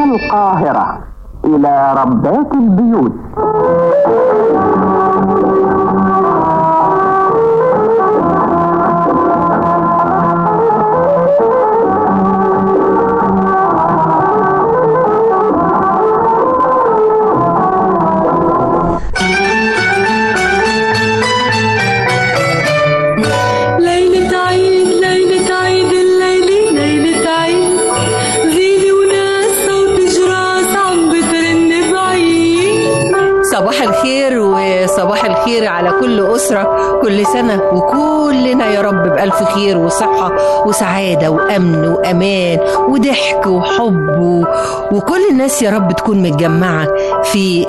القاهرة إلى ربات البيوت. صباح الخير وصباح الخير على كل أسرة، كل سنة وكلنا يا رب بألف خير وصحة وسعادة وأمن وأمان وضحك وحب وكل الناس يا رب تكون متجمعة في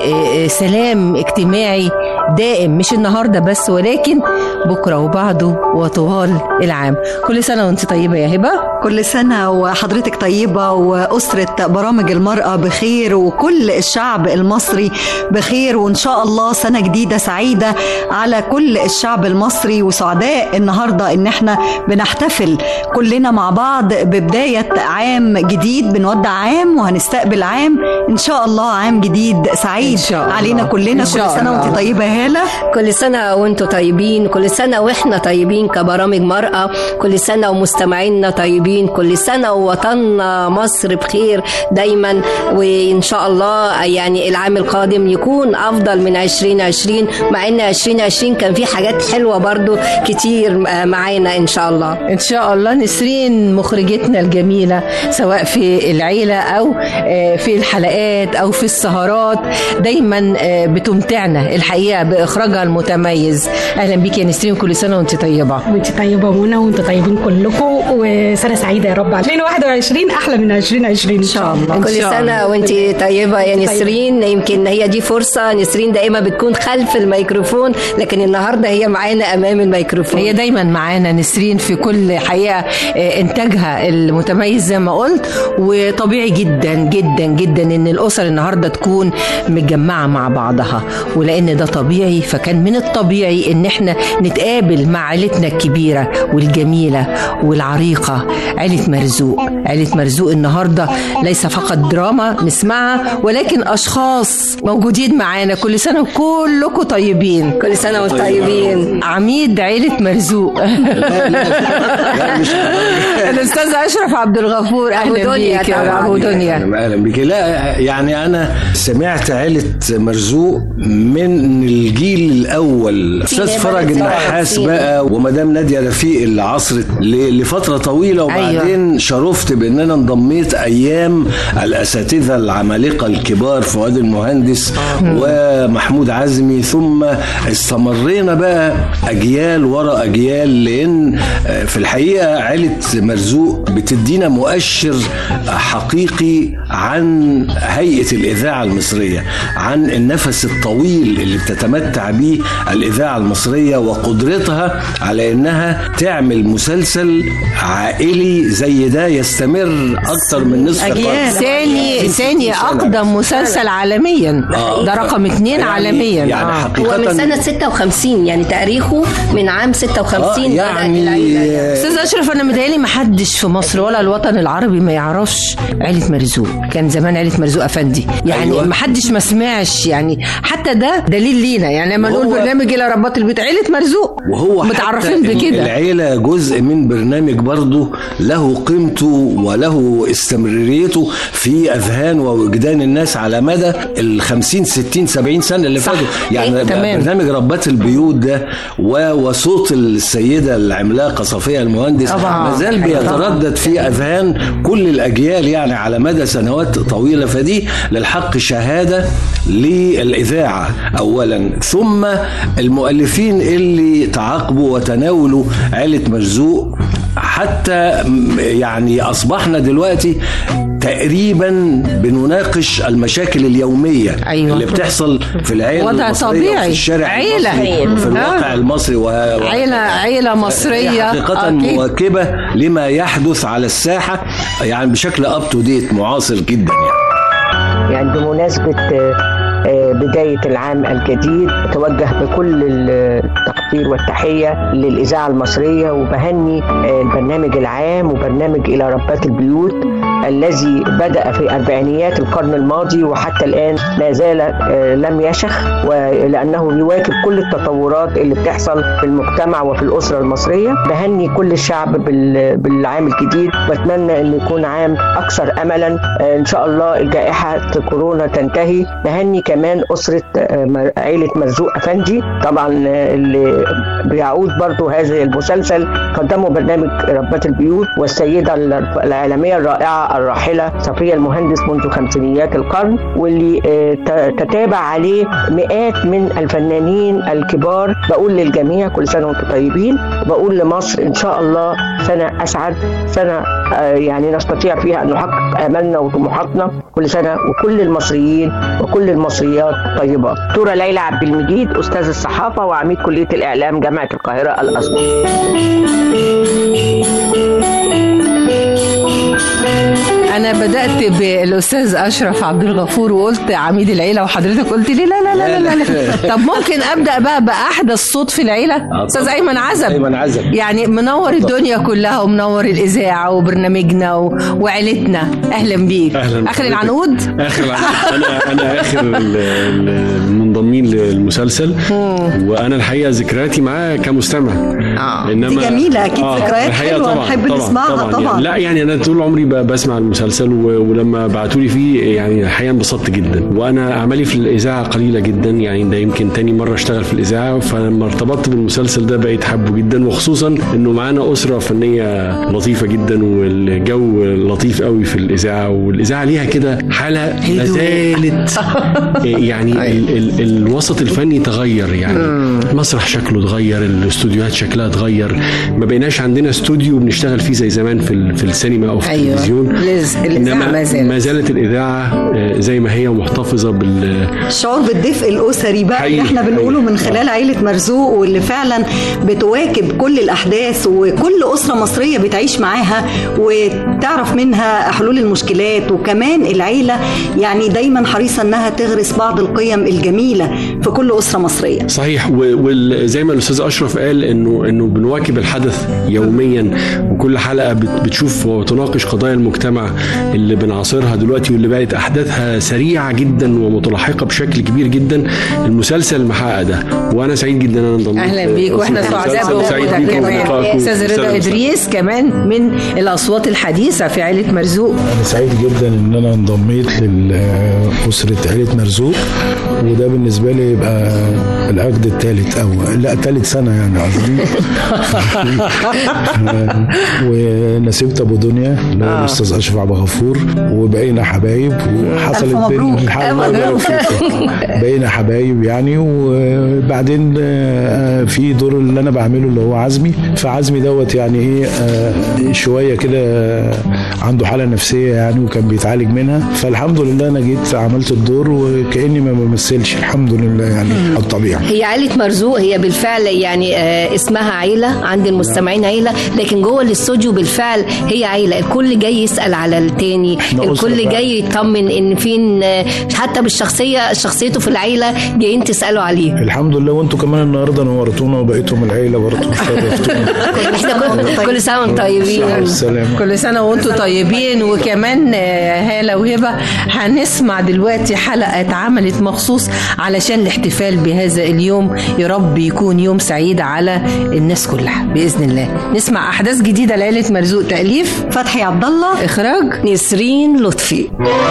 سلام اجتماعي دائم، مش النهاردة بس ولكن بكرة وبعده وطوال العام. كل سنة وانت طيبة يا هبة. كل سنة وحضرتك طيبة وأسرة برامج المرأة بخير وكل الشعب المصري بخير، وإن شاء الله سنة جديدة سعيدة على كل الشعب المصري، وسعداء النهاردة إن احنا بنحتفل كلنا مع بعض ببداية عام جديد، بنودع عام وهنستقبل عام إن شاء الله، عام جديد سعيد علينا كلنا. كل سنة وانت طيبة يا هالة. كل سنة وانتوا طيبين، كل سنة واحنا طيبين كبرامج مرأة، كل سنة ومستمعينا طيبين، كل سنة ووطننا مصر بخير دايما، وإن شاء الله يعني العام القادم يكون أفضل من 2020، مع إن 2020 كان في حاجات حلوة برضو كتير معانا إن شاء الله. إن شاء الله. نسرين مخرجتنا الجميلة سواء في العيلة أو في الحلقات أو في السهرات دايما بتمتعنا الحقيقة بإخراجها المتميز. أهلا بيك يا نسرين، كل سنة وانت طيبة. وانت طيبة منى، وانت طيبين كلكم، وسنة سعيدة يا رب. 2021 أحلى من 2020 إن شاء الله. كل سنة وانت طيبة يا نسرين. يمكن هي دي فرصة، نسرين دائما بتكون خلف الميكروفون، لكن النهاردة هي معانا أمام الميكروفون. هي دايما معانا نسرين في كل حقيقة إنتاجها المتميز زي ما قلت، وطبيعي جدا جدا جدا إن الأسر النهاردة تكون متجمعة مع بعضها، ولأن ده طبيعي فكان من الطبيعي إن احنا نتقابل مع عائلتنا الكبيرة والجميلة والعريقة، عائلة مرزوق. عائلة مرزوق النهاردة ليس فقط دراما نسمعها، ولكن أشخاص موجودين معانا. كل سنة وكلكم طيبين. كل سنة وانتم طيبين. عميد عائلة مرزوق الأستاذ أشرف عبد الغفور. أهلا بيك يا أبو دنيا. أهلا بيك. لا يعني أنا سمعت عائلة مرزوق من الجيل الأول، أستاذ فرج النحاس بقى ومدام نادية رفيق اللي عصرت لفترة طويلة، وبعدين شرفت بأن أنا انضميت أيام الأساتذة العمالقة الكبار فؤاد المهندس ومحمود عزمي، ثم استمرينا بقى أجيال وراء أجيال، لأن في الحقيقة عائلة مرزوق بتدينا مؤشر حقيقي عن هيئة الإذاعة المصرية، عن النفس الطويل اللي بتتمتع به الإذاعة المصرية وقدرتها على أنها تعمل مسلسل عائلي زي ده يستمر أكتر من نصف قرن. ثاني أقدم مسلسل عالميا، ده رقم 2 عالميا. يعني حقيقة هو من سنة 56، يعني تاريخه من عام 56. يعني أستاذ أشرف أنا متهيألي ما حدش في مصر ولا الوطن العربي ما يعرفش عائلة مرزوق. كان زمان عائلة مرزوق أفندي، يعني ما حدش ما سمعش، يعني حتى ده دليل لينا، يعني لما نقول برنامج إلى ربات البيوت عائلة مرزوق وهو متعرفين بكده. العيلة جزء من برنامج برضه له قيمته وله استمراريته في أذهان ووجدان الناس على مدى 50 60 70 سنة اللي فاتوا. يعني برنامج ربات البيوت ده وصوت السيدة العملاقة صفية المهندس ما زال بيتردد في أذهان كل الأجيال يعني على مدى سنوات طويلة. فدي للحق شهادة للإذاعة أولا، ثم المؤلفين اللي تعاقبوا وتناولوا عائلة مرزوق، حتى يعني أصبحنا دلوقتي تقريبا بنناقش المشاكل اليومية اللي بتحصل في العيلة المصرية وفي الشارع المصري وفي الواقع المصري، عيلة مصرية حقيقة مواكبة لما يحدث على الساحة، يعني بشكل أب تو ديت معاصر جدا. يعني بمناسبة بداية العام الجديد أتوجه بكل التقدير والتحية للإذاعة المصرية، وبهني البرنامج العام وبرنامج إلى ربات البيوت الذي بدأ في أربعينيات القرن الماضي وحتى الآن لا زال لم يشخ، ولأنه يواكب كل التطورات اللي بتحصل في المجتمع وفي الأسرة المصرية. بهني كل الشعب بالعام الجديد، واتمنى أن يكون عام أكثر أملا. إن شاء الله جائحة كورونا تنتهي. نهني كمان أسرة عائلة مرزوق أفندي، طبعا اللي بيعود برضو هذا المسلسل قدموا برنامج ربات البيوت، والسيدة العالمية الرائعة الراحلة صفية المهندس منذ خمسينيات القرن، واللي تتابع عليه مئات من الفنانين الكبار. بقول للجميع كل سنة وانتم طيبين، وبقول لمصر إن شاء الله سنة أسعد، سنة يعني نستطيع فيها أن نحقق آمالنا وطموحاتنا. كل سنة وكل المصريين وكل المصريات طيبات. دكتورة ليلى عبد المجيد، أستاذ الصحافة وعميد كلية الإعلام جامعة القاهرة الأزهر. أنا بدأت بالأستاذ أشرف عبد الغفور وقلت عميد العيلة، وحضرتك قلت لي لا لا لا لا لا. طب ممكن أبدأ بقى بأحدث صوت في العيلة؟ أستاذ أيمن عزب يعني منور الدنيا كلها ومنور الإذاعة وبرنامجنا وعيلتنا. أهلا بيك. آخر العنقود. أنا آخر المنضمين للمسلسل، وأنا الحقيقة ذكرياتي معاه كمستمع. إنما دي جميلة أكيد، ذكريات حلوة نحب نسمعها طبعا. لا يعني أنا طول عمري بسمع المسلسل، ولما بعتولي فيه يعني الحقيقة انبسطت جدا. وأنا أعمالي في الإذاعة قليلة جدا، يعني ده يمكن تاني مرة اشتغل في الإذاعة، فلما ارتبطت بالمسلسل ده بقيت حبه جدا، وخصوصا إنه معانا أسرة فنية لطيفة جدا، والجو لطيف قوي في الإذاعة، والإذاعة ليها كده حالة مازالت يعني الوسط الفني تغير، يعني المسرح شكله تغير، الاستوديوهات شكلها تغير، ما بقيناش عندنا استوديو بنشتغل فيه زي زمان في السينما أو في التلفزيون. إنما ما زالت الإذاعة زي ما هي محتفظة بالشعور بالدفء الأسري بقى اللي احنا بنقوله من خلال عائلة مرزوق، واللي فعلا بتواكب كل الأحداث، وكل أسرة مصرية بتعيش معاها وتعرف منها حلول المشكلات. وكمان العيلة يعني دايما حريصة انها تغرس بعض القيم الجميلة في كل أسرة مصرية. صحيح. وزي ما الأستاذ أشرف قال إنه بنواكب الحدث يوميا، وكل حلقة بتشوف وتناقش قضايا المجتمع اللي بنعاصرها دلوقتي، واللي بقت أحداثها سريعة جدا ومتلاحقة بشكل كبير جدا. المسلسل محقق ده، وأنا سعيد جدا أنا انضميت. أهلا بيك، وإحنا سعداء بوجودك كمان. أستاذ رضا إدريس كمان من الأصوات الحديثة في عائلة مرزوق. أنا سعيد جدا إن أنا انضميت لأسرة عائلة مرزوق، وده بالنسبة لي يبقى العقد الثالث أو لا ثالث سنة يعني قصدي. ونسيبت أبو دنيا اللي هو الأستاذ أشرف عبد الغفور، وبقينا حبايب، وحصلت بقينا حبايب يعني. وبعدين في دور اللي أنا بعمله اللي هو عزمي، فعزمي دوت يعني إيه شوية كده عنده حالة نفسية يعني، وكان بيتعالج منها. فالحمد لله أنا جيت عملت الدور وكأني ما بمثلش، الحمد لله يعني الطبيعة. هي عائلة مرزوق هي بالفعل يعني اسمها عيلة عند المستمعين، عيلة، لكن جوه الاستوديو بالفعل هي عيلة. الكل جاي يسأل على التاني، الكل جاي يطمن ان فين، حتى شخصيته في العيلة جايين تسألوا عليه. الحمد لله. وانتوا كمان النهارده نورتونا وبقيتم العيلة برضه، شرفتونا. كل سنة وانتم طيبين. كل سنة وانتم طيبين. وكمان هالة وهبة هنسمع دلوقتي حلقة اتعملت مخصوص علشان الاحتفال بهذا اليوم. يا رب يكون يوم سعيد على الناس كلها بإذن الله. نسمع أحداث جديدة لعائلة مرزوق، تأليف فتحي عبد الله، إخراج نسرين لطفي.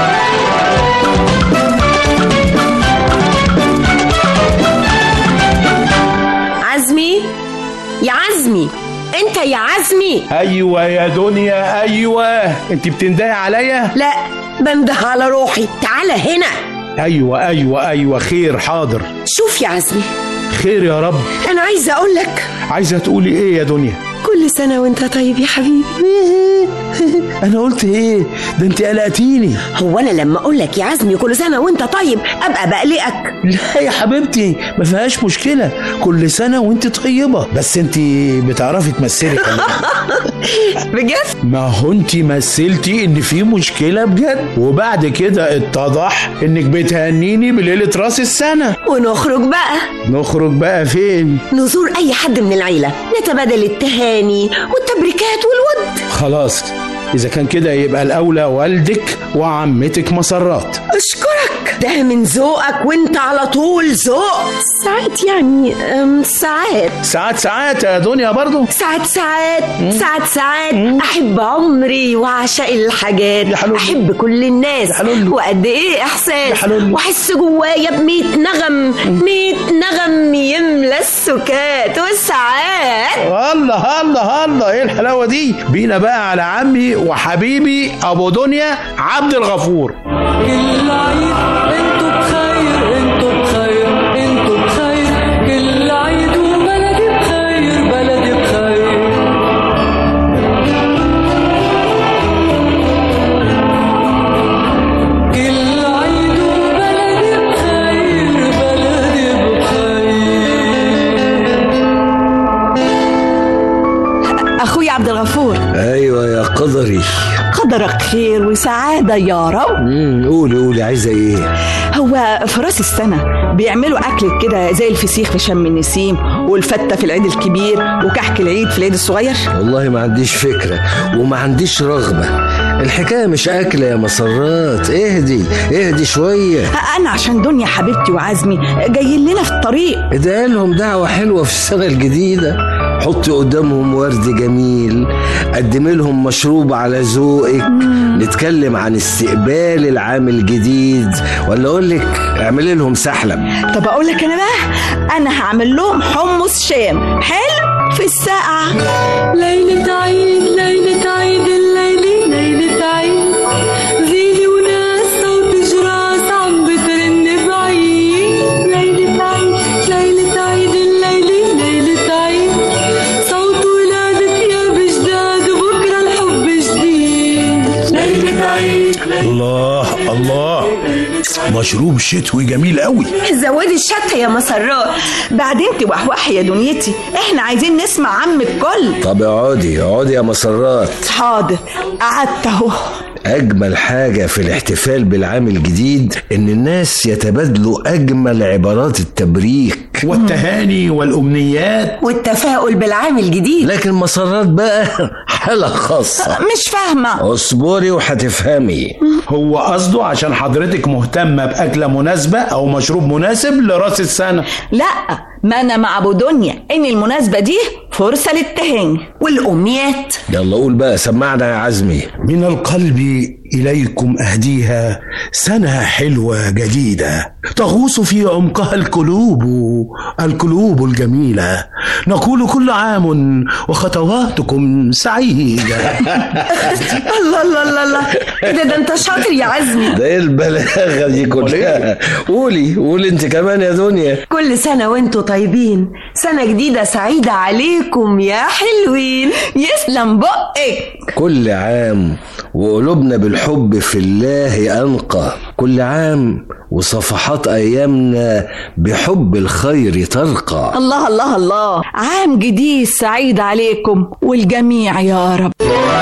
عزمي يا عزمي، انت يا عزمي. ايوه يا دنيا، ايوه. انت بتندهي عليا؟ لا، بنده على روحي. تعال هنا. ايوه خير، حاضر. شوف يا عزمي. خير يا رب. انا عايزه اقول لك. عايزه تقولي ايه يا دنيا؟ كل سنه وانت طيب يا حبيبي. انا قلت ايه؟ ده انت قلقتيني. هو انا لما اقول لك يا عزمي كل سنه وانت طيب ابقى بقلقك؟ لا يا حبيبتي، ما فيهاش مشكله، كل سنه وانت طيبه. بس انت بتعرفي تمثلي بجد؟ ما هو انت مثلتي ان في مشكله بجد، وبعد كده اتضح انك بتهنيني بليله راس السنه. ونخرج بقى. نخرج بقى فين؟ نزور اي حد من العيله، نتبادل التهاني والتبريكات والود. خلاص اذا كان كده يبقى الاولى والدك وعمتك مسرات. اشكرك، ده من ذوقك وانت على طول ذوق. ساعات يعني ساعات يا دنيا برضو. ساعات احب عمري واعشق الحاجات، احب كل الناس وقد ايه احساس، واحس جوايا ب100 نغم، 100 نغم يملى السكات والساعات. الله ايه الحلاوه دي. بينا بقى على عمي وحبيبي ابو دنيا عبد الغفور. كل عيد انتوا بخير، انتوا بخير، انتوا بخير، كل عيد وبلدي بخير، بلدي بخير. كل عيد وبلدي بخير، بلدي بخير. اخوي عبد الغفور. ايوه يا قدري. قدرك خير وسعادة يا رب. قولي عايزة ايه؟ هو في راس السنة بيعملوا أكل كده زي الفسيخ في شم النسيم، والفتة في العيد الكبير، وكحك العيد في العيد الصغير؟ والله ما عنديش فكرة وما عنديش رغبة. الحكاية مش أكل يا مسرات. اهدي شوية. أنا عشان دنيا حبيبتي وعزمي جايين لنا في الطريق. ادعي لهم دعوة حلوة في السنة الجديدة. حطي قدامهم ورد جميل، قدمي لهم مشروب على ذوقك، نتكلم عن استقبال العام الجديد، ولا اقول لك اعملي لهم سحلب. طب اقول لك انا بقى، انا هعمل لهم حمص شام حلو في الساقعة. ليلة عيد، ليلة عيد، الليلة ليلة عيد، زيني وناس صوت جراس عم بترن بعيد. ليلة عيد، ليلة عيد، الليلة ليلة عيد، صوت ولادة ثياب جداد وبكرة الحب جديد. ليلة عيد. الله مشروب شتوي جميل قوي. زودي الشطة يا مسرات، بعدين توحوحي يا دنيتي، احنا عايزين نسمع عم الكل. طب اقعدي يا مسرات. حاضر، قعدت اهو. أجمل حاجة في الاحتفال بالعام الجديد إن الناس يتبادلوا أجمل عبارات التبريك والتهاني والأمنيات والتفاؤل بالعام الجديد. لكن مسرات بقى حالة خاصة. مش فاهمة. اصبري وهتفهمي. هو قصده عشان حضرتك مهتمة بأكلة مناسبة أو مشروب مناسب لرأس السنة. لا، ما أنا مع أبو دنيا إن المناسبة دي فرصة للتهاني والأمنيات. يلا قول بقى، سمعنا يا عزمي. من القلب إليكم أهديها سنة حلوة جديدة تغوص في عمقها القلوب الجميلة. نقول كل عام وخطواتكم سعيدة. الله ده انت شاطر يا عزمي. ده ايه البلاغة دي كلها؟ قولي انت كمان يا دنيا. كل سنة وانتوا طيبين، سنة جديدة سعيدة عليكم يا حلوين. يسلم بقك. كل عام وقلوبنا بالحب في الله أنقى، كل عام وصفحات أيامنا بحب الخير ترقى. الله عام جديد سعيد عليكم والجميع يا رب.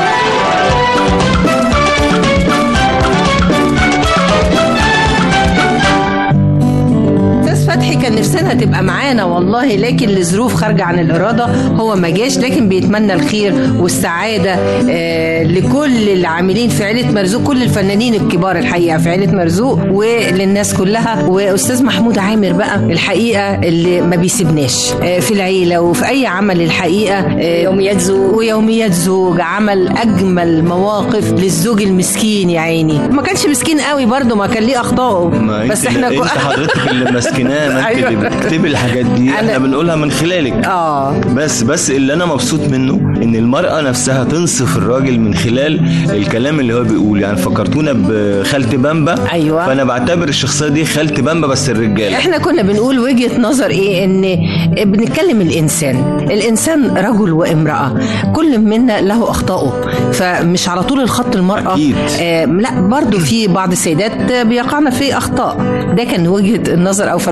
فتحي كان نفسنا تبقى معانا والله، لكن لظروف خارجة عن الإرادة هو ما جاش، لكن بيتمنى الخير والسعادة لكل العاملين في عيلة مرزوق، كل الفنانين الكبار الحقيقة في عيلة مرزوق وللناس كلها. وأستاذ محمود عامر بقى الحقيقة اللي ما بيسيبناش في العيلة وفي أي عمل الحقيقة. ويوميات زوج عمل أجمل مواقف للزوج المسكين يا عيني. ما كانش مسكين قوي برضو، ما كان ليه أخطائه، بس احنا انت حضرتك اللي مسكناه، ما انت اللي بتكتبي الحاجات دي، احنا بنقولها من خلالك. بس اللي انا مبسوط منه ان المرأة نفسها تنصف الراجل من خلال الكلام اللي هو بيقول. يعني فكرتونا بخالتي بامبا. ايوه، فانا بعتبر الشخصية دي خالتي بامبا بس الرجال. احنا كنا بنقول وجهة نظر ايه، ان بنتكلم الانسان رجل وامرأة، كل منا له اخطائه، فمش على طول الخط المرأة. لا، برضو في بعض السيدات بيقعنا في اخطاء. ده كان وجهة النظر او فلسفة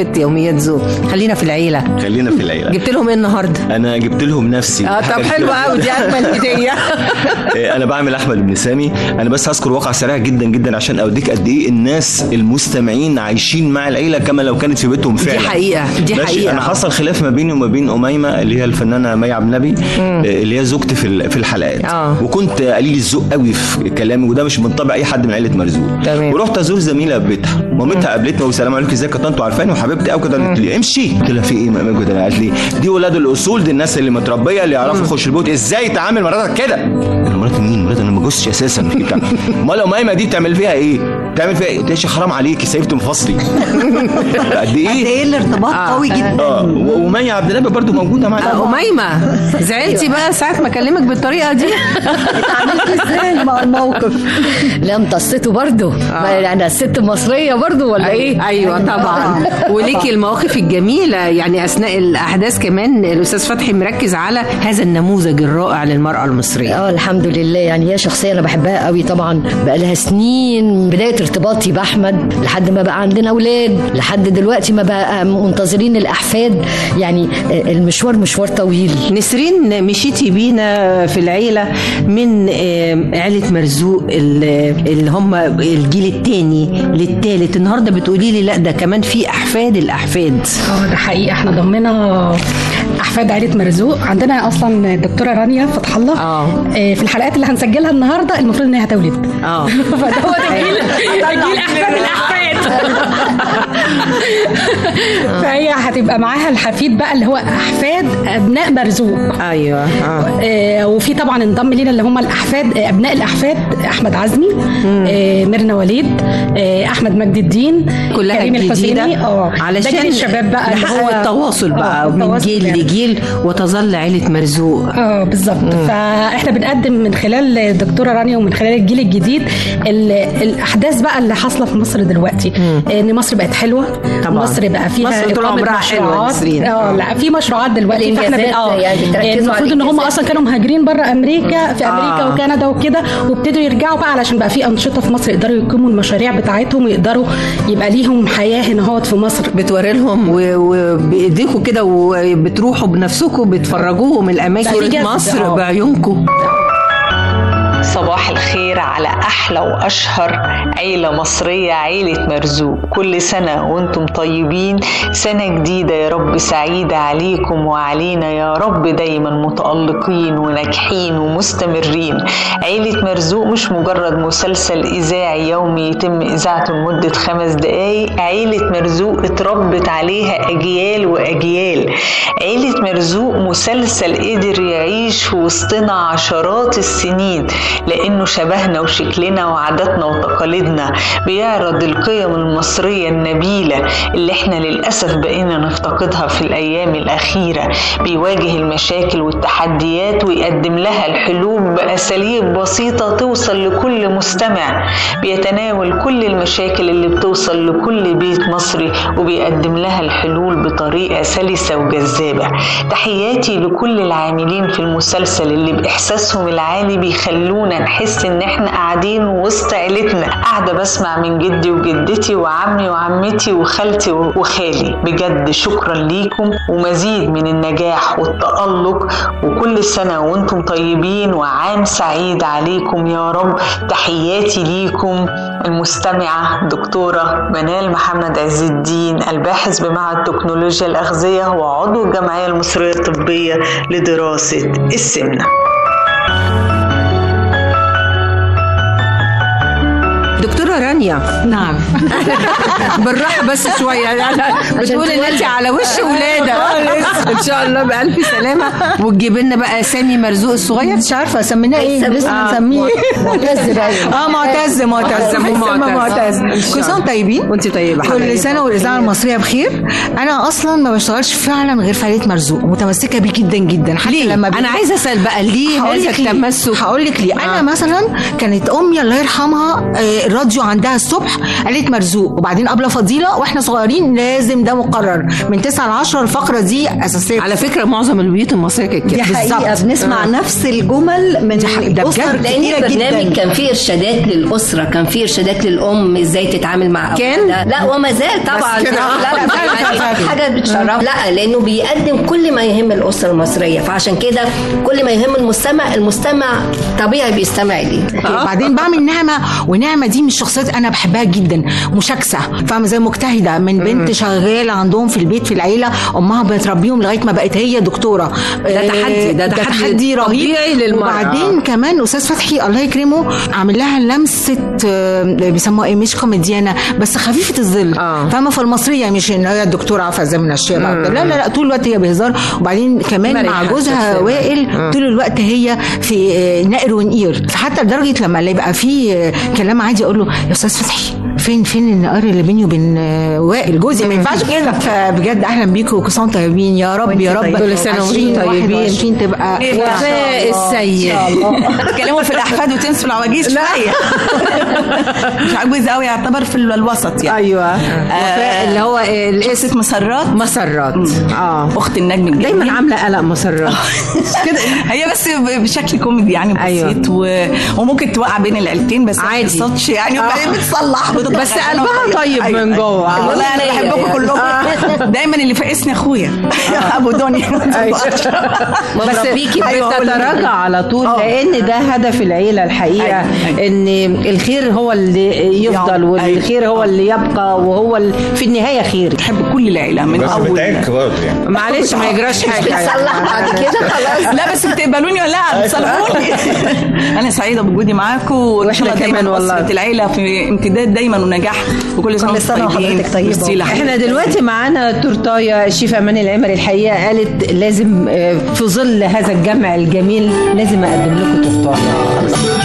حكايه يوميات ذوق. خلينا في العيله. جبت لهم ايه النهارده؟ انا جبت لهم نفسي. طب حلو قوي، دي اجمل هديه. انا بعمل احمد بن سامي. انا بس هذكر واقع سريع جدا جدا عشان اوديك قد ايه الناس المستمعين عايشين مع العيله كما لو كانت في بيتهم فعلا. دي حقيقه. انا حصل خلاف ما بيني وما بين اميمه اللي هي الفنانه مي عبد النبي اللي هي زوجتي في الحلقات. وكنت قليل الذوق قوي في كلامي، وده مش من طبع اي حد من عيله مرزوق. ورحت ازور زميله في بيتها، مامتها قابلتني والسلام عليكم ازيك يا طنط وعارفاني وحبيبتي قوي كده. قالت لي امشي. قلت لها في ايه ما كده؟ قالت لي دي ولاد الاصول، دي الناس اللي متربيه اللي يعرفوا يخشوا البيوت. ازاي تعامل مراتك كده؟ انا مراتي مين؟ مراتي انا ما جوزش اساسا. امال اميمه دي بتعمل فيها ايه؟ قلت لها حرام عليكي سيبت منفصلي. قد ايه الارتباط قوي جدا. ومي عبد النبي برضو موجوده معانا. اميمه زعلتي بقى ساعه ما اكلمك بالطريقه دي؟ اتعاملتي ازاي مع الموقف؟ لا امتصيته برضو. يعني الست المصريه برضو ولا ايه؟ ايوه طبعا. وليكي المواقف الجميله يعني اثناء الاحداث. كمان الاستاذ فتحي مركز على هذا النموذج الرائع للمراه المصريه. الحمد لله. يعني هي شخصيه انا بحبها قوي طبعا، بقى لها سنين بدايه ارتباطي باحمد لحد ما بقى عندنا اولاد، لحد دلوقتي ما بقى منتظرين الاحفاد. يعني المشوار مشوار طويل. نسرين، مشيتي بينا في العيله من عيله مرزوق اللي هم الجيل الثاني للثالث. النهارده بتقولي لي لا ده كمان في احفاد الاحفاد. ده حقيقي. احنا ضمنا احفاد عيله مرزوق. عندنا اصلا الدكتوره رانيا فتح الله في الحلقات اللي هنسجلها النهارده المفروض ان هي هتولد. فهو جيل احفاد الاحفاد. فهي هتبقى معاها الحفيد بقى اللي هو احفاد ابناء مرزوق. ايوه. وفي طبعا انضم لينا اللي هم الاحفاد ابناء الاحفاد احمد عزمي، ميرنا وليد، احمد مجد الدين، كلها كريم الحسيني. علشان الشباب بقى اللي هو التواصل بقى من جيل لجيل وتظل عيله مرزوق. بالظبط. فاحنا بنقدم من خلال الدكتوره رانيا ومن خلال الجيل الجديد الاحداث بقى اللي حاصله في مصر دلوقتي. ان مصر بقت حلوه طبعا. مصر بقى فيها مصر طول عمرها حلوه. لا في مشروعات دلوقتي. احنا المفروض ان هم اصلا كانوا مهاجرين بره امريكا في امريكا وكندا وكده، وابتدوا يرجعوا بقى علشان بقى في انشطه في مصر يقدروا يقيموا المشاريع بتاعتهم ويقدروا يبقى ليهم حياه هنا في مصر. بتوري لهم وبايديكم كده وبتروحوا بنفسكم بتفرجوهم الاماكن مصر بعيونكم. صباح الخير على أحلى وأشهر عيلة مصرية، عيلة مرزوق. كل سنة وانتم طيبين، سنة جديدة يا رب سعيدة عليكم وعلينا يا رب، دايما متألقين وناجحين ومستمرين. عيلة مرزوق مش مجرد مسلسل إذاعي يومي يتم إذاعته لمدة 5 دقايق. عيلة مرزوق اتربت عليها أجيال وأجيال. عيلة مرزوق مسلسل قدر يعيش في وسطنا عشرات السنين لأنه شبهنا وشكلنا وعاداتنا وتقاليدنا، بيعرض القيم المصرية النبيلة اللي احنا للأسف بقينا نفتقدها في الأيام الأخيرة. بيواجه المشاكل والتحديات ويقدم لها الحلول بأساليب بسيطة توصل لكل مستمع. بيتناول كل المشاكل اللي بتوصل لكل بيت مصري وبيقدم لها الحلول بطريقة سلسة وجذابة. تحياتي لكل العاملين في المسلسل اللي بإحساسهم العالي بيخلونا نحس ان احنا قاعدين وسط عيلتنا. قاعدة بسمع من جدي وجدتي وعمي وعمتي وخالتي وخالي. بجد شكرا ليكم ومزيد من النجاح والتألق، وكل سنة وانتم طيبين وعام سعيد عليكم يا رب. تحياتي ليكم المستمعة دكتورة منال محمد عز الدين، الباحث بمعهد تكنولوجيا الأغذية وعضو الجمعية المصرية الطبية لدراسة السمنة. دكتورة رانيا. نعم. بالراحة بس شوية يعني. بتقول ان انت على وش ولادة ان شاء الله بألف سلامة. وتجيب لنا بقى سامي مرزوق الصغير. مش عارفة اسميناه ايه لسه هنسميه معتز. معتز. كل سنة طيبين. وانت طيبة. كل سنة والإذاعة المصرية بخير. أنا أصلا ما بشتغلش فعلا غير في عيلة مرزوق، متمسكة بيه جدا جدا. حتى لما أنا عايزة أسأل بقى ليه هذا التمسك؟ هقول لك ليه. أنا مثلا كانت أمي الله يرحمها الراديو عندها الصبح عيله مرزوق، وبعدين ابله فضيله، واحنا صغيرين لازم ده مقرر من 9 ل 10 الفقره دي اساسيه. على فكره معظم البيوت المصريه كانت دي حقيقه بنسمع نفس الجمل من اسر كتيره جدا. كان في ارشادات للاسره، كان في ارشادات للام ازاي تتعامل مع كان لا وما زال طبعا. لا حاجه بتشرف، لا لانه بيقدم كل ما يهم الاسره المصريه، فعشان كده كل ما يهم المستمع طبيعي بيستمع ليه. بعدين بعمل نعمه، ونعمه دي من الشخصيات انا بحبها جدا، مشاكسه، فاهمه، زي مجتهده، من بنت شغاله عندهم في البيت في العيله، امها بتربيهم لغايه ما بقت هي دكتوره. ده تحدي رهيب. وبعدين كمان استاذ فتحي الله يكرمه عامل لها لمسه بيسموها ايه، مش كوميديانه بس خفيفه الظل، فاهمه، فالمصريه مش ان هي الدكتوره عارفه ازاي من الشيء، لا طول الوقت هي بهزار. وبعدين كمان مع جوزها وائل طول الوقت هي في نقر ونقير، حتى لدرجه لما يبقى في كلام عادي اقول له يا استاذ فتحي فين النقار اللي بيني وبين وائل جوزي، ما ينفعش كده. فبجد اهلا بيكم وكل سنه طيبين، يا رب يا رب كل سنه وانتم طيبين تبقى وفاء السيد. تتكلموا في الاحفاد وتنسوا في العواجيز شويه. مش عجوز قوي، يعتبر في الوسط يعني. ايوه وفاء اللي هو الاسم مسرات. اخت النجم الجميل، دايما عامله قلق مسرات كده. هي بس بشكل كوميدي يعني بسيط. وممكن توقع بين العيلتين بس عادي، ما بتصطش يعني، وبعدين بتصلح بس قلبها طيب من جوه. والله انا بحبكم كلكم. دايما اللي فاقسني اخويا ابو دنيا. بس بتتراجع على طول، لان ده هدف العيله الحقيقه، ان الخير هو اللي يفضل، والخير هو اللي يبقى، وهو في النهايه خير. بحب كل العيله من بس اول بتعك برضه يعني. معلش ما يجراش حاجه بتصلح بعد كده خلاص. لا بس بتقبلوني ولا لا بتصلحوني. انا سعيده بوجودي معاكم، واحنا كمان والله. العيله في امتداد دايما ونجاح، وكل سنه وحضرتك طيبه. احنا دلوقتي معانا تورتايه الشيف امان العمري، الحقيقه قالت لازم في ظل هذا الجمع الجميل لازم اقدم لكم تورتايه.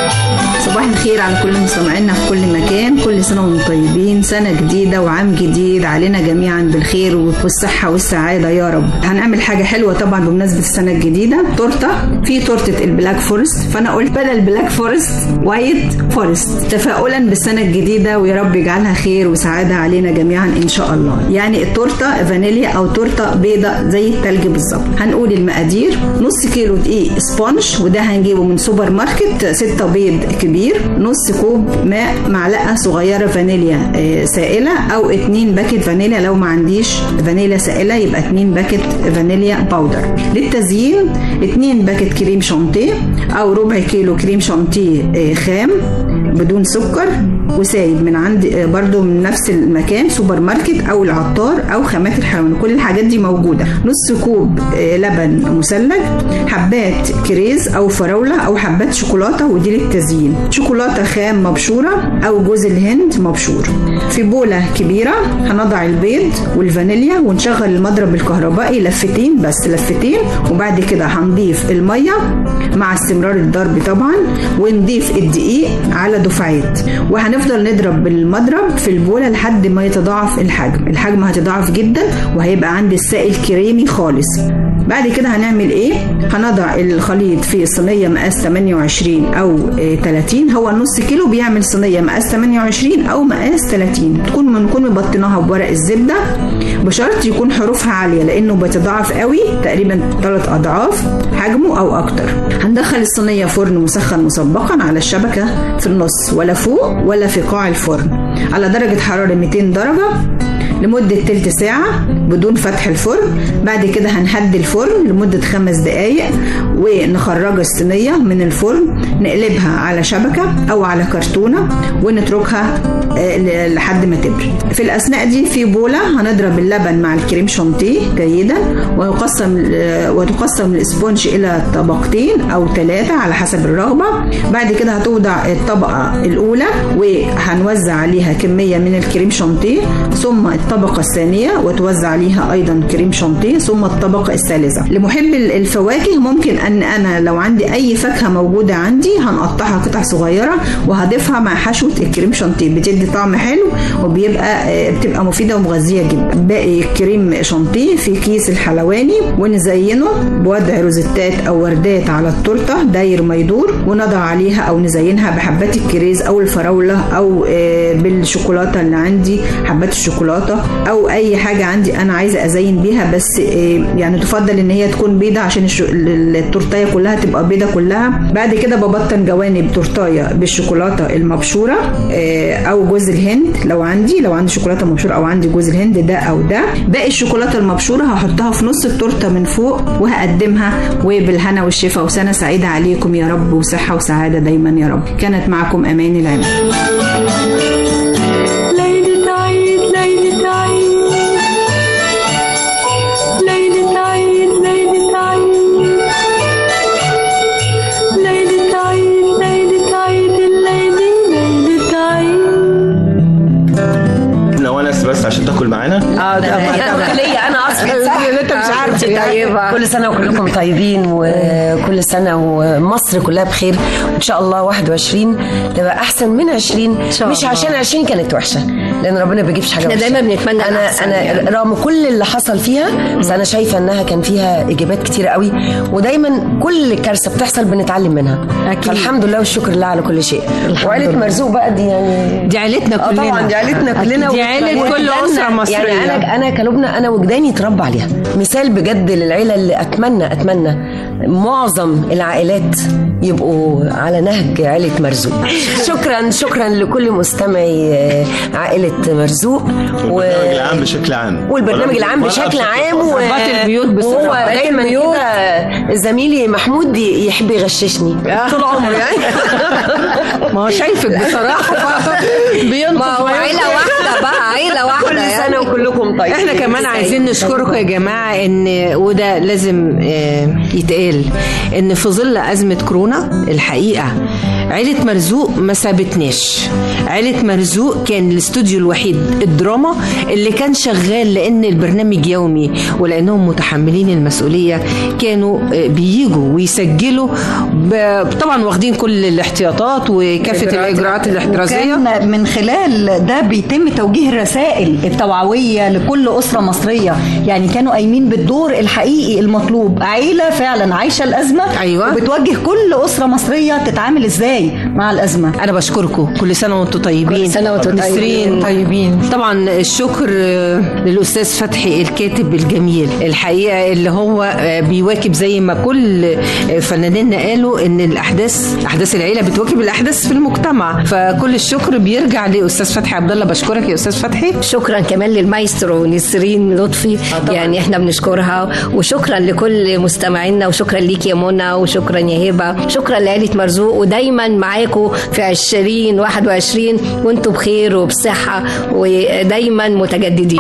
صباح الخير على كل مستمعينا في كل مكان، كل سنة وانتم طيبين، سنة جديدة وعام جديد علينا جميعا بالخير والصحة والسعادة يا رب. هنعمل حاجة حلوة طبعا بمناسبة السنة الجديدة، تورتة، في تورتة البلاك فورست، فأنا قلت بدل البلاك فورست وايت فورست، تفاؤلا بالسنة الجديدة، ويا رب يجعلها خير وسعادة علينا جميعا إن شاء الله. يعني التورتة فانيليا أو تورتة بيضة زي التلج بالظبط. هنقول المقادير: نص كيلو دقيق سبونج، وده هنجيبه من سوبر ماركت، 6 بيض كبير، نص كوب ماء، معلقة صغيرة فانيليا سائلة أو 2 باكت فانيليا، لو ما عنديش فانيليا سائلة يبقى 2 باكت فانيليا باودر. للتزيين 2 باكت كريم شانتيه أو ربع كيلو كريم شانتيه خام بدون سكر وسايب من عند برضو من نفس المكان سوبر ماركت أو العطار أو خامات الحيوان، كل الحاجات دي موجودة. نص كوب لبن مثلج، حبات كريز أو فراولة أو حبات شوكولاتة، ودي للتزيين، شوكولاتة خام مبشورة أو جوز الهند مبشور. في بولة كبيرة هنضع البيض والفانيليا ونشغل المضرب الكهربائي لفتين، بس لفتين، وبعد كده هنضيف المية مع استمرار الضرب طبعا، ونضيف الدقيق على دفعات، وهنفضل نضرب بالمضرب في البولة لحد ما يتضاعف الحجم هتضاعف جدا، وهيبقى عندي السائل كريمي خالص. بعد كده هنعمل ايه؟ هنضع الخليط في صينية مقاس 28 أو 30، هو نص كيلو بيعمل صينية مقاس 28 أو مقاس 30، نكون مبطناها بورق الزبدة بشرط يكون حروفها عالية، لأنه بتضاعف قوي تقريبا 3 أضعاف حجمه أو أكتر. هندخل الصينية فرن مسخن مسبقا على الشبكة في النص، ولا فوق ولا في قاع الفرن، على درجة حرارة 200 درجة لمدة تلت ساعة بدون فتح الفرن. بعد كده هنهدي الفرن لمدة 5 دقايق ونخرج الصينية من الفرن، نقلبها على شبكة أو على كرتونة ونتركها لحد ما تبرد. في الأثناء دي في بولة هنضرب اللبن مع الكريم شانتيه جيدا، وتقسم الاسبونج إلى طبقتين أو 3 على حسب الرغبة. بعد كده هتوضع الطبقة الأولى وهنوزع عليها كمية من الكريم شانتيه، ثم الطبقة الثانية وتوزع عليها أيضا كريم شانتيه، ثم الطبقة الثالثة. لمحب الفواكه ممكن أن أنا لو عندي أي فاكهة موجودة عندي هنقطعها قطع صغيرة وهضيفها مع حشوة الكريم شانتيه، بتدي طعم حلو بتبقى مفيدة ومغذية جدا. باقي الكريم شانتيه في كيس الحلواني ونزينه بوضع روزتات أو وردات على التورتة داير ما يدور، ونضع عليها أو نزينها بحبات الكريز أو الفراولة أو بالشوكولاتة اللي عندي، حبات الشوكولاتة أو أي حاجة عندي أنا عايزة أزين بيها، بس يعني تفضل إن هي تكون بيضة عشان التورتاية كلها تبقى بيضة كلها. بعد كده ببطن جوانب تورتاية بالشوكولاتة المبشورة أو جوز الهند لو عندي شوكولاتة مبشورة أو عندي جوز الهند ده أو ده. باقي الشوكولاتة المبشورة هحطها في نص التورتة من فوق وهقدمها، وبالهنا والشفا وسنة سعيدة عليكم يا رب، وصحة وسعادة دايما يا رب. كانت معكم أمان العماد. ليلة عيد ليلة عيد ليلة عيد ليلة عيد ليلة عيد ليلة عيد ليلة عيد. نونس بس عشان تاكل معانا. ده ليا انا اصلا انت مش عارف. كل سنه وكلكم طيبين، وكل سنه ومصر كلها بخير، وان شاء الله 21 تبقى احسن من 20. مش عشان 20 كانت وحشه، لان ربنا ما بيجيبش حاجه وحشه. احنا دايما بنتمنى انا رغم كل اللي حصل فيها، بس انا شايفه انها كان فيها اجابات كتيره قوي، ودايما كل كارثه بتحصل بنتعلم منها أكيد. فالحمد لله والشكر لله على كل شيء. وعائله مرزوق بقى دي يعني دي عائلتنا كلنا. طبعا دي عائلتنا كلنا، دي عائله كل اسره مصريه. يعني انا كلبنى انا وجداني اتربى عليها، مثال بجد للعيله اللي اتمنى معظم العائلات يبقوا على نهج عائله مرزوق. شكرا لكل مستمعي عائله مرزوق والبرنامج العام بشكل عام وربات البيوت وهو دايما كده زميلي محمود يحب يغششني طول عمره يعني. ما هو شايفك بصراحه ما هو عيله واحده كل سنه وكلكم طيبين. احنا كمان عايزين نشكركم يا جماعه، ان وده لازم يتقال، ان في ظل ازمه كورونا الحقيقه عيلة مرزوق ما سابتناش. عيلة مرزوق كان الاستوديو الوحيد الدراما اللي كان شغال، لان البرنامج يومي ولانهم متحملين المسؤولية كانوا بييجوا ويسجلوا طبعا واخدين كل الاحتياطات وكافة الاجراءات الاحترازية. وكان من خلال ده بيتم توجيه الرسائل التوعوية لكل أسرة مصرية، يعني كانوا قايمين بالدور الحقيقي المطلوب. عيلة فعلا عايشة الأزمة، أيوة، وبتوجه كل أسرة مصرية تتعامل ازاي مع الأزمة. أنا بشكركم، كل سنة وانتم طيبين. كل سنة وانتم طيبين. طبعا الشكر للأستاذ فتحي الكاتب الجميل الحقيقة، اللي هو بيواكب زي ما كل فنانين قالوا ان أحداث العيلة بتواكب الأحداث في المجتمع، فكل الشكر بيرجع لأستاذ فتحي عبد الله. بشكرك يا أستاذ فتحي. شكرا كمان للمايسترو نسرين لطفي، يعني احنا بنشكرها، وشكرا لكل مستمعينا، وشكرا ليك يا منى، وشكرا يا هبة، شكرا لعائلة مرزوق، ودايما معاكم في 2021 وانتم بخير وبصحة ودايما متجددين.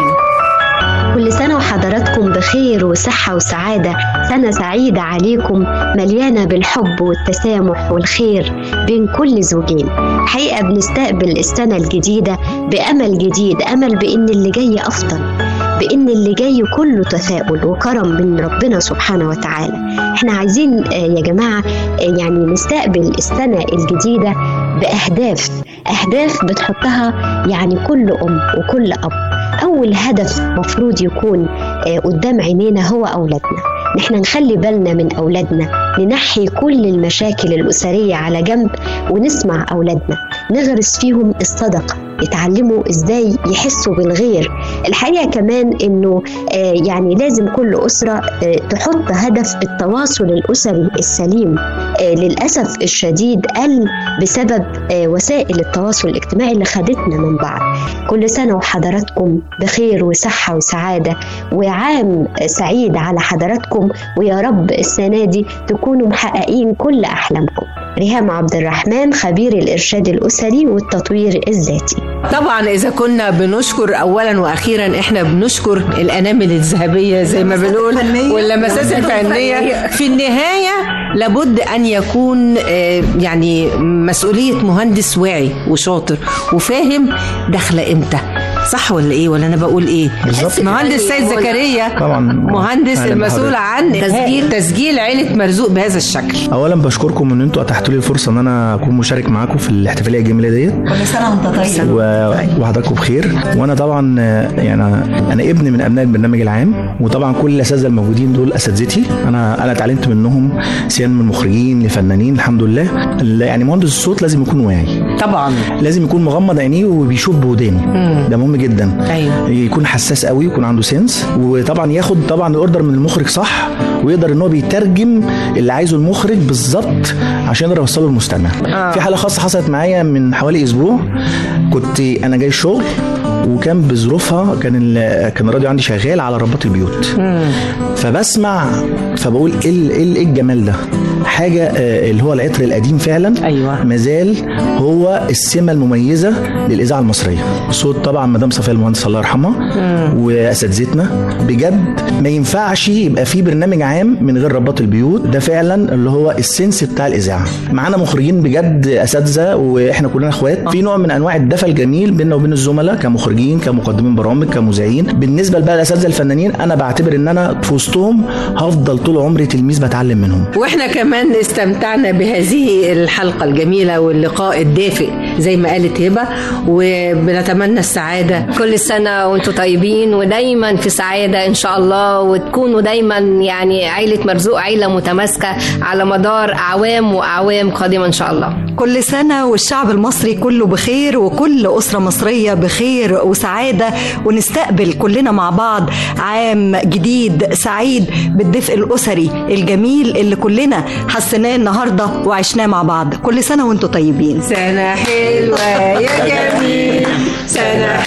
كل سنة وحضراتكم بخير وصحة وسعادة، سنة سعيدة عليكم مليانة بالحب والتسامح والخير بين كل زوجين. حقيقة بنستقبل السنة الجديدة بأمل جديد، أمل بأن اللي جاي أفضل، بأن اللي جاي كله تفاؤل وكرم من ربنا سبحانه وتعالى. احنا عايزين يا جماعة يعني نستقبل السنة الجديدة بأهداف بتحطها يعني كل أم وكل أب. أول هدف مفروض يكون قدام عينينا هو أولادنا، نحن نخلي بالنا من أولادنا، ننحي كل المشاكل الأسرية على جنب ونسمع أولادنا، نغرس فيهم الصدقة، يتعلموا إزاي يحسوا بالغير. الحقيقة كمان إنه يعني لازم كل أسرة تحط هدف التواصل الأسري السليم. للأسف الشديد قل بسبب وسائل التواصل الاجتماعي اللي خدتنا من بعض. كل سنة وحضراتكم بخير وصحة وسعادة، وعام سعيد على حضراتكم، ويا رب السنة دي تكونوا محققين كل أحلامكم. ريهام عبد الرحمن، خبير الإرشاد الأسري والتطوير الذاتي. طبعا إذا كنا بنشكر أولا وأخيرا، إحنا بنشكر الأنامل الذهبية زي ما بنقول واللمسات الفنية. في النهاية لابد أن يكون يعني مسؤولية مهندس واعي وشاطر وفاهم داخلة إمتى، صح ولا ايه؟ ولا انا بقول ايه؟ بالظبط. مهندس سيد زكريا طبعا مهندس المسؤول عن تسجيل عيلة مرزوق بهذا الشكل. اولا بشكركم ان انتوا اتحتوا لي الفرصه ان انا اكون مشارك معاكم في الاحتفاليه الجميله ديت. كل سنه وانت طيب وحضراتكم بخير. وانا طبعا يعني انا ابن من ابناء البرنامج العام، وطبعا كل الاساتذه الموجودين دول اساتذتي، انا اتعلمت منهم سواء من مخرجين لفنانين الحمد لله. يعني مهندس الصوت لازم يكون واعي طبعا، لازم يكون مغمض عينيه وبيشوف بودانه، ده مهم جدا. أيوة. يكون حساس قوي، يكون عنده سنس، وطبعا ياخد طبعا الاوردر من المخرج صح، ويقدر ان هو بيترجم اللي عايزه المخرج بالظبط عشان يقدر يوصله للمستمع. في حاله خاصه حصلت معايا من حوالي اسبوع، كنت انا جاي الشغل وكان بظروفها كان الراديو عندي شغال على رباط البيوت، فبسمع فبقول ايه الجمال ده، حاجه اللي هو العطر القديم فعلا. ايوه مازال هو السمه المميزه للاذاعه المصريه. صوت طبعا مدام صفيه المهندس الله يرحمها واساتذتنا، بجد ما ينفعش يبقى في برنامج عام من غير رباط البيوت، ده فعلا اللي هو السنس بتاع الاذاعه. معانا مخرجين بجد اساتذه، واحنا كلنا اخوات، في نوع من انواع الدفى الجميل بيننا وبين الزملاء كمخرجين كمقدمين برامج كمذيعين. بالنسبه بقى للاساتذه الفنانين، انا بعتبر ان انا في وسطهم هفضل طول عمري تلميذ بتعلم منهم. واحنا كمان استمتعنا بهذه الحلقه الجميله واللقاء الدافئ زي ما قالت هبه، وبنتمنى السعاده. كل سنه وانتم طيبين ودايما في سعاده ان شاء الله، وتكونوا دايما يعني عيله مرزوق عيله متماسكه على مدار اعوام واعوام قادمه ان شاء الله. كل سنه والشعب المصري كله بخير، وكل اسره مصريه بخير وسعاده، ونستقبل كلنا مع بعض عام جديد سعيد بالدفء الاسري الجميل اللي كلنا حسناه النهارده وعشناه مع بعض. كل سنه وانتم طيبين. سنه حلوه يا جميل، سنه